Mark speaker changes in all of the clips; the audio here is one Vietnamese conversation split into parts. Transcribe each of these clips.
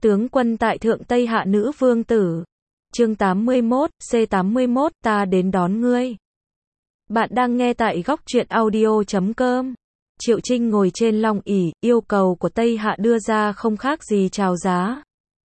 Speaker 1: Tướng quân tại Thượng Tây Hạ nữ vương tử. Chương 81, C81, ta đến đón ngươi. Bạn đang nghe tại góc truyện audio.com. Triệu Trinh ngồi trên long ỷ, yêu cầu của Tây Hạ đưa ra không khác gì chào giá.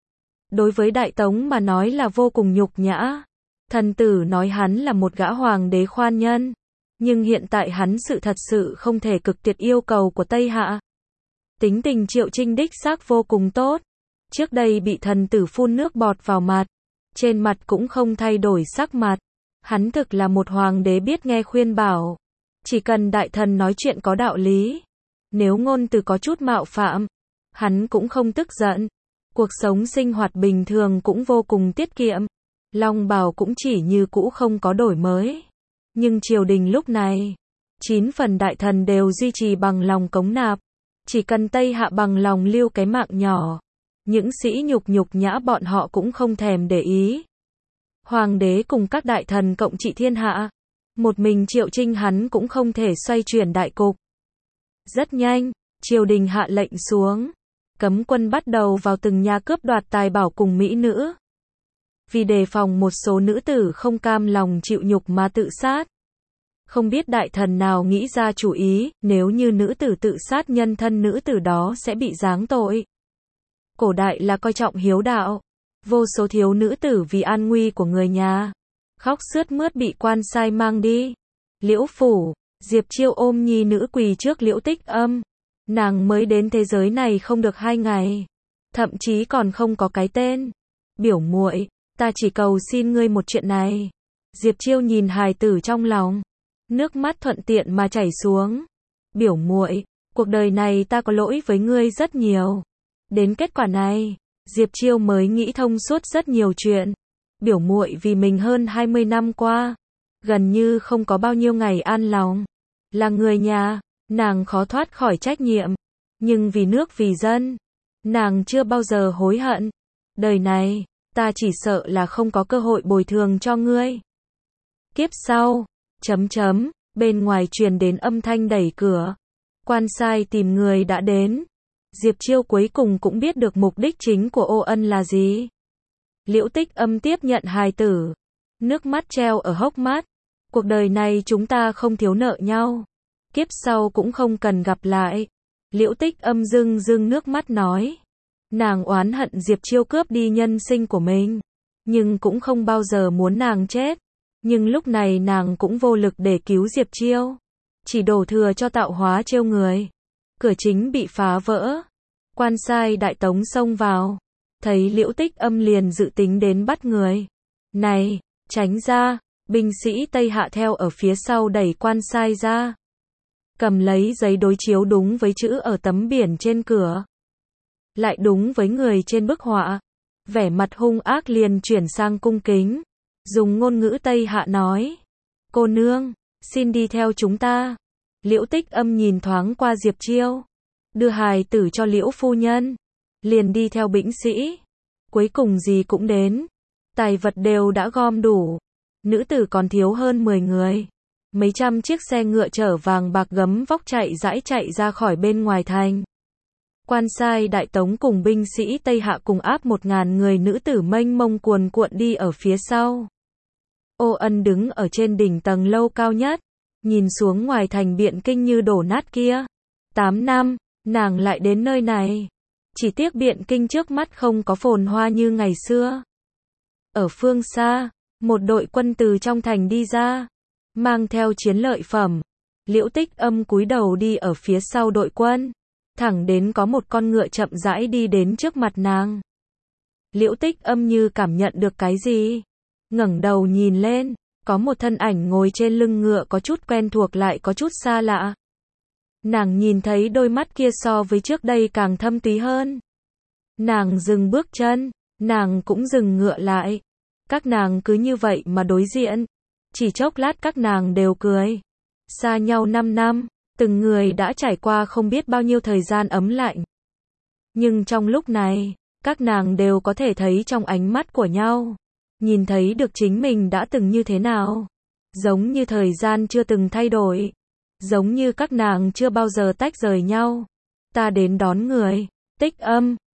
Speaker 1: Đối với Đại Tống mà nói là vô cùng nhục nhã. Thần tử nói hắn là một gã hoàng đế khoan nhân. Nhưng hiện tại hắn thật sự không thể cực tuyệt yêu cầu của Tây Hạ. Tính tình Triệu Trinh đích xác vô cùng tốt. Trước đây bị thần tử phun nước bọt vào mặt. Trên mặt cũng không thay đổi sắc mặt. Hắn thực là một hoàng đế biết nghe khuyên bảo. Chỉ cần đại thần nói chuyện có đạo lý. Nếu ngôn từ có chút mạo phạm, hắn cũng không tức giận. Cuộc sống sinh hoạt bình thường cũng vô cùng tiết kiệm. Long bào cũng chỉ như cũ không có đổi mới. Nhưng triều đình lúc này, 9 phần đại thần đều duy trì bằng lòng cống nạp. Chỉ cần Tây Hạ bằng lòng lưu cái mạng nhỏ. Những sĩ nhục nhã bọn họ cũng không thèm để ý. Hoàng đế cùng các đại thần cộng trị thiên hạ. Một mình Triệu Trinh hắn cũng không thể xoay chuyển đại cục. Rất nhanh, triều đình hạ lệnh xuống. Cấm quân bắt đầu vào từng nhà cướp đoạt tài bảo cùng mỹ nữ. Vì đề phòng một số nữ tử không cam lòng chịu nhục mà tự sát. Không biết đại thần nào nghĩ ra chủ ý, nếu như nữ tử tự sát nhân thân nữ tử đó sẽ bị giáng tội. Cổ đại là coi trọng hiếu đạo. Vô số thiếu nữ tử vì an nguy của người nhà. Khóc sướt mướt bị quan sai mang đi. Liễu phủ, Diệp Chiêu ôm nhi nữ quỳ trước Liễu Tích Âm. Nàng mới đến thế giới này không được 2 ngày. Thậm chí còn không có cái tên. Biểu muội, ta chỉ cầu xin ngươi một chuyện này. Diệp Chiêu nhìn hài tử trong lòng. Nước mắt thuận tiện mà chảy xuống. Biểu muội, cuộc đời này ta có lỗi với ngươi rất nhiều. Đến kết quả này, Diệp Chiêu mới nghĩ thông suốt rất nhiều chuyện. Biểu muội vì mình hơn 20 năm qua, gần như không có bao nhiêu ngày an lòng. Là người nhà, nàng khó thoát khỏi trách nhiệm. Nhưng vì nước vì dân, nàng chưa bao giờ hối hận. Đời này, ta chỉ sợ là không có cơ hội bồi thường cho ngươi. Kiếp sau, bên ngoài truyền đến âm thanh đẩy cửa. Quan sai tìm người đã đến. Diệp Chiêu cuối cùng cũng biết được mục đích chính của Ô Ân là gì. Liễu Tích Âm tiếp nhận hài tử. Nước mắt treo ở hốc mắt. Cuộc đời này chúng ta không thiếu nợ nhau. Kiếp sau cũng không cần gặp lại. Liễu Tích Âm rưng nước mắt nói. Nàng oán hận Diệp Chiêu cướp đi nhân sinh của mình. Nhưng cũng không bao giờ muốn nàng chết. Nhưng lúc này nàng cũng vô lực để cứu Diệp Chiêu. Chỉ đổ thừa cho tạo hóa trêu người. Cửa chính bị phá vỡ. Quan sai Đại Tống xông vào. Thấy Liễu Tích Âm liền dự tính đến bắt người. Này, tránh ra. Binh sĩ Tây Hạ theo ở phía sau đẩy quan sai ra. Cầm lấy giấy đối chiếu đúng với chữ ở tấm biển trên cửa. Lại đúng với người trên bức họa. Vẻ mặt hung ác liền chuyển sang cung kính. Dùng ngôn ngữ Tây Hạ nói. Cô nương, xin đi theo chúng ta. Liễu Tích Âm nhìn thoáng qua Diệp Chiêu. Đưa hài tử cho Liễu phu nhân. Liền đi theo binh sĩ. Cuối cùng gì cũng đến. Tài vật đều đã gom đủ. Nữ tử còn thiếu hơn 10 người. Mấy trăm chiếc xe ngựa chở vàng bạc gấm vóc chạy ra khỏi bên ngoài thành. Quan sai Đại Tống cùng binh sĩ Tây Hạ cùng áp 1000 người nữ tử mênh mông cuồn cuộn đi ở phía sau. Ô Ân đứng ở trên đỉnh tầng lâu cao nhất. Nhìn xuống ngoài thành Biện Kinh như đổ nát kia. 8 năm, nàng lại đến nơi này. Chỉ tiếc Biện Kinh trước mắt không có phồn hoa như ngày xưa. Ở phương xa, một đội quân từ trong thành đi ra. Mang theo chiến lợi phẩm. Liễu Tích Âm cúi đầu đi ở phía sau đội quân. Thẳng đến có một con ngựa chậm rãi đi đến trước mặt nàng. Liễu Tích Âm như cảm nhận được cái gì. Ngẩng đầu nhìn lên. Có một thân ảnh ngồi trên lưng ngựa có chút quen thuộc lại có chút xa lạ. Nàng nhìn thấy đôi mắt kia so với trước đây càng thâm túy hơn. Nàng dừng bước chân. Nàng cũng dừng ngựa lại. Các nàng cứ như vậy mà đối diện. Chỉ chốc lát các nàng đều cười. Xa nhau 5 năm. Từng người đã trải qua không biết bao nhiêu thời gian ấm lạnh. Nhưng trong lúc này, các nàng đều có thể thấy trong ánh mắt của nhau. Nhìn thấy được chính mình đã từng như thế nào. Giống như thời gian chưa từng thay đổi. Giống như các nàng chưa bao giờ tách rời nhau. Ta đến đón người. Tích Âm,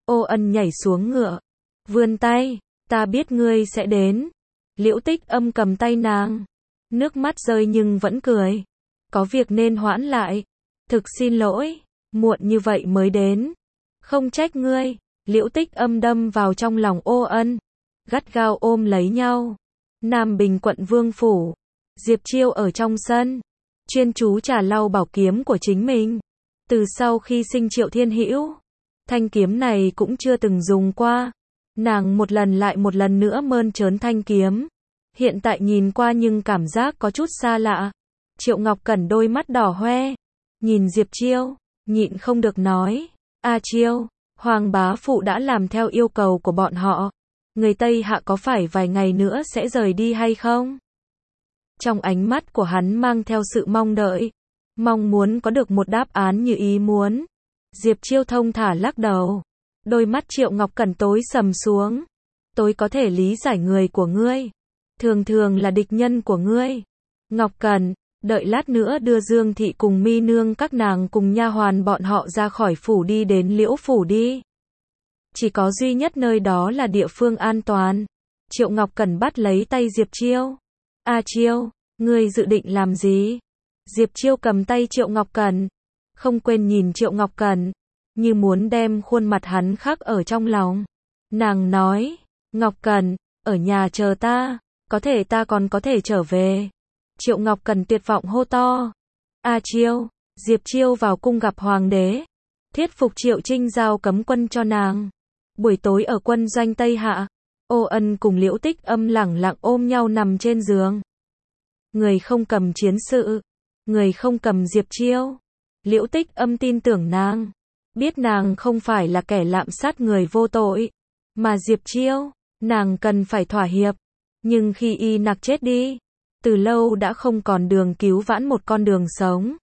Speaker 1: Ô Ân nhảy xuống ngựa, vươn tay, ta biết ngươi sẽ đến. Liễu Tích Âm cầm tay nàng, nước mắt rơi nhưng vẫn cười. Có việc nên hoãn lại. Thực xin lỗi, muộn như vậy mới đến. Không trách ngươi. Liễu Tích Âm đâm vào trong lòng Ô Ân, gắt gao ôm lấy nhau. Nam Bình quận Vương phủ, Diệp Chiêu ở trong sân, chuyên chú trà lau bảo kiếm của chính mình. Từ sau khi sinh Triệu Thiên Hữu, thanh kiếm này cũng chưa từng dùng qua. Nàng một lần lại một lần nữa mơn trớn thanh kiếm. Hiện tại nhìn qua nhưng cảm giác có chút xa lạ. Triệu Ngọc Cẩn đôi mắt đỏ hoe, nhìn Diệp Chiêu, nhịn không được nói, A Chiêu, Hoàng bá phụ đã làm theo yêu cầu của bọn họ. Người Tây Hạ có phải vài ngày nữa sẽ rời đi hay không? Trong ánh mắt của hắn mang theo sự mong đợi, mong muốn có được một đáp án như ý muốn. Diệp Chiêu thông thả lắc đầu. Đôi mắt Triệu Ngọc Cẩn tối sầm xuống. Tôi có thể lý giải người của ngươi, thường thường là địch nhân của ngươi. Ngọc Cẩn, đợi lát nữa đưa Dương thị cùng Mi nương các nàng cùng nha hoàn bọn họ ra khỏi phủ đi đến Liễu phủ đi. Chỉ có duy nhất nơi đó là địa phương an toàn. Triệu Ngọc Cẩn bắt lấy tay Diệp Chiêu. A Chiêu, ngươi dự định làm gì? Diệp Chiêu cầm tay Triệu Ngọc Cẩn, không quên nhìn Triệu Ngọc Cẩn, như muốn đem khuôn mặt hắn khắc ở trong lòng. Nàng nói, Ngọc Cẩn, ở nhà chờ ta, có thể ta còn có thể trở về. Triệu Ngọc Cẩn tuyệt vọng hô to. A Chiêu, Diệp Chiêu vào cung gặp hoàng đế, thuyết phục Triệu Trinh giao cấm quân cho nàng. Buổi tối ở quân doanh Tây Hạ, Ô Ân cùng Liễu Tích Âm lẳng lặng ôm nhau nằm trên giường. Người không cầm chiến sự, người không cầm Diệp Chiêu. Liễu Tích Âm tin tưởng nàng, biết nàng không phải là kẻ lạm sát người vô tội, mà Diệp Chiêu, nàng cần phải thỏa hiệp. Nhưng khi y nặc chết đi, từ lâu đã không còn đường cứu vãn một con đường sống.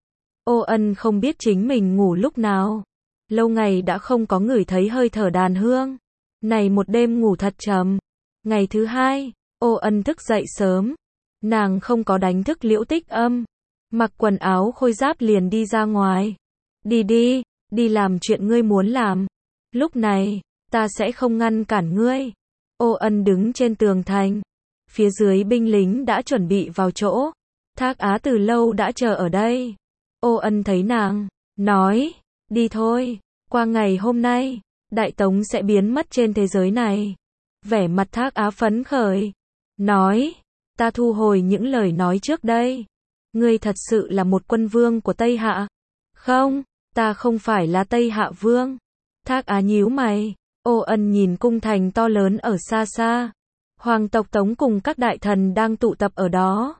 Speaker 1: Ô Ân không biết chính mình ngủ lúc nào, lâu ngày đã không có ngửi thấy hơi thở đàn hương. Này một đêm ngủ thật trầm. Ngày thứ hai, Ô Ân thức dậy sớm, nàng không có đánh thức Liễu Tích Âm, mặc quần áo khôi giáp liền đi ra ngoài. Đi đi, đi làm chuyện ngươi muốn làm. Lúc này, ta sẽ không ngăn cản ngươi. Ô Ân đứng trên tường thành, phía dưới binh lính đã chuẩn bị vào chỗ. Thác Á từ lâu đã chờ ở đây. Ô Ân thấy nàng, nói, đi thôi, qua ngày hôm nay, Đại Tống sẽ biến mất trên thế giới này. Vẻ mặt Thác Á phấn khởi, nói, ta thu hồi những lời nói trước đây. Ngươi thật sự là một quân vương của Tây Hạ. Không, ta không phải là Tây Hạ vương. Thác Á nhíu mày. Ô Ân nhìn cung thành to lớn ở xa xa. Hoàng tộc Tống cùng các đại thần đang tụ tập ở đó.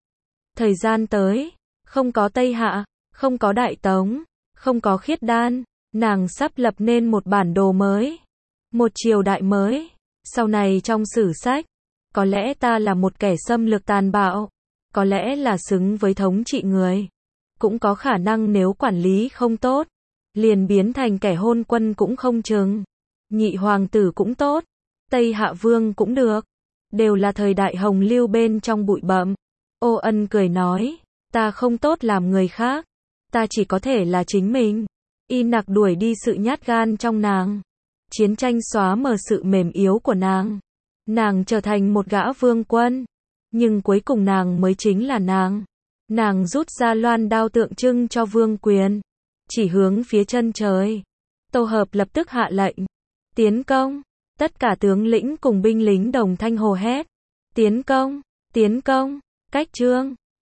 Speaker 1: Thời gian tới, không có Tây Hạ, không có Đại Tống, không có Khiết Đan, nàng sắp lập nên một bản đồ mới, một triều đại mới. Sau này trong sử sách, có lẽ ta là một kẻ xâm lược tàn bạo, có lẽ là xứng với thống trị người, cũng có khả năng nếu quản lý không tốt, liền biến thành kẻ hôn quân cũng không chừng. Nhị hoàng tử cũng tốt, Tây Hạ vương cũng được, đều là thời đại hồng lưu bên trong bụi bặm. Ô Ân cười nói, ta không tốt làm người khác, ta chỉ có thể là chính mình. Y nặc đuổi đi sự nhát gan trong nàng. Chiến tranh xóa mờ sự mềm yếu của nàng. Nàng trở thành một gã vương quân. Nhưng cuối cùng nàng mới chính là nàng. Nàng rút ra loan đao tượng trưng cho vương quyền, chỉ hướng phía chân trời. Tô Hợp lập tức hạ lệnh. Tiến công. Tất cả tướng lĩnh cùng binh lính đồng thanh hò hét. Tiến công, tiến công. Cách trương.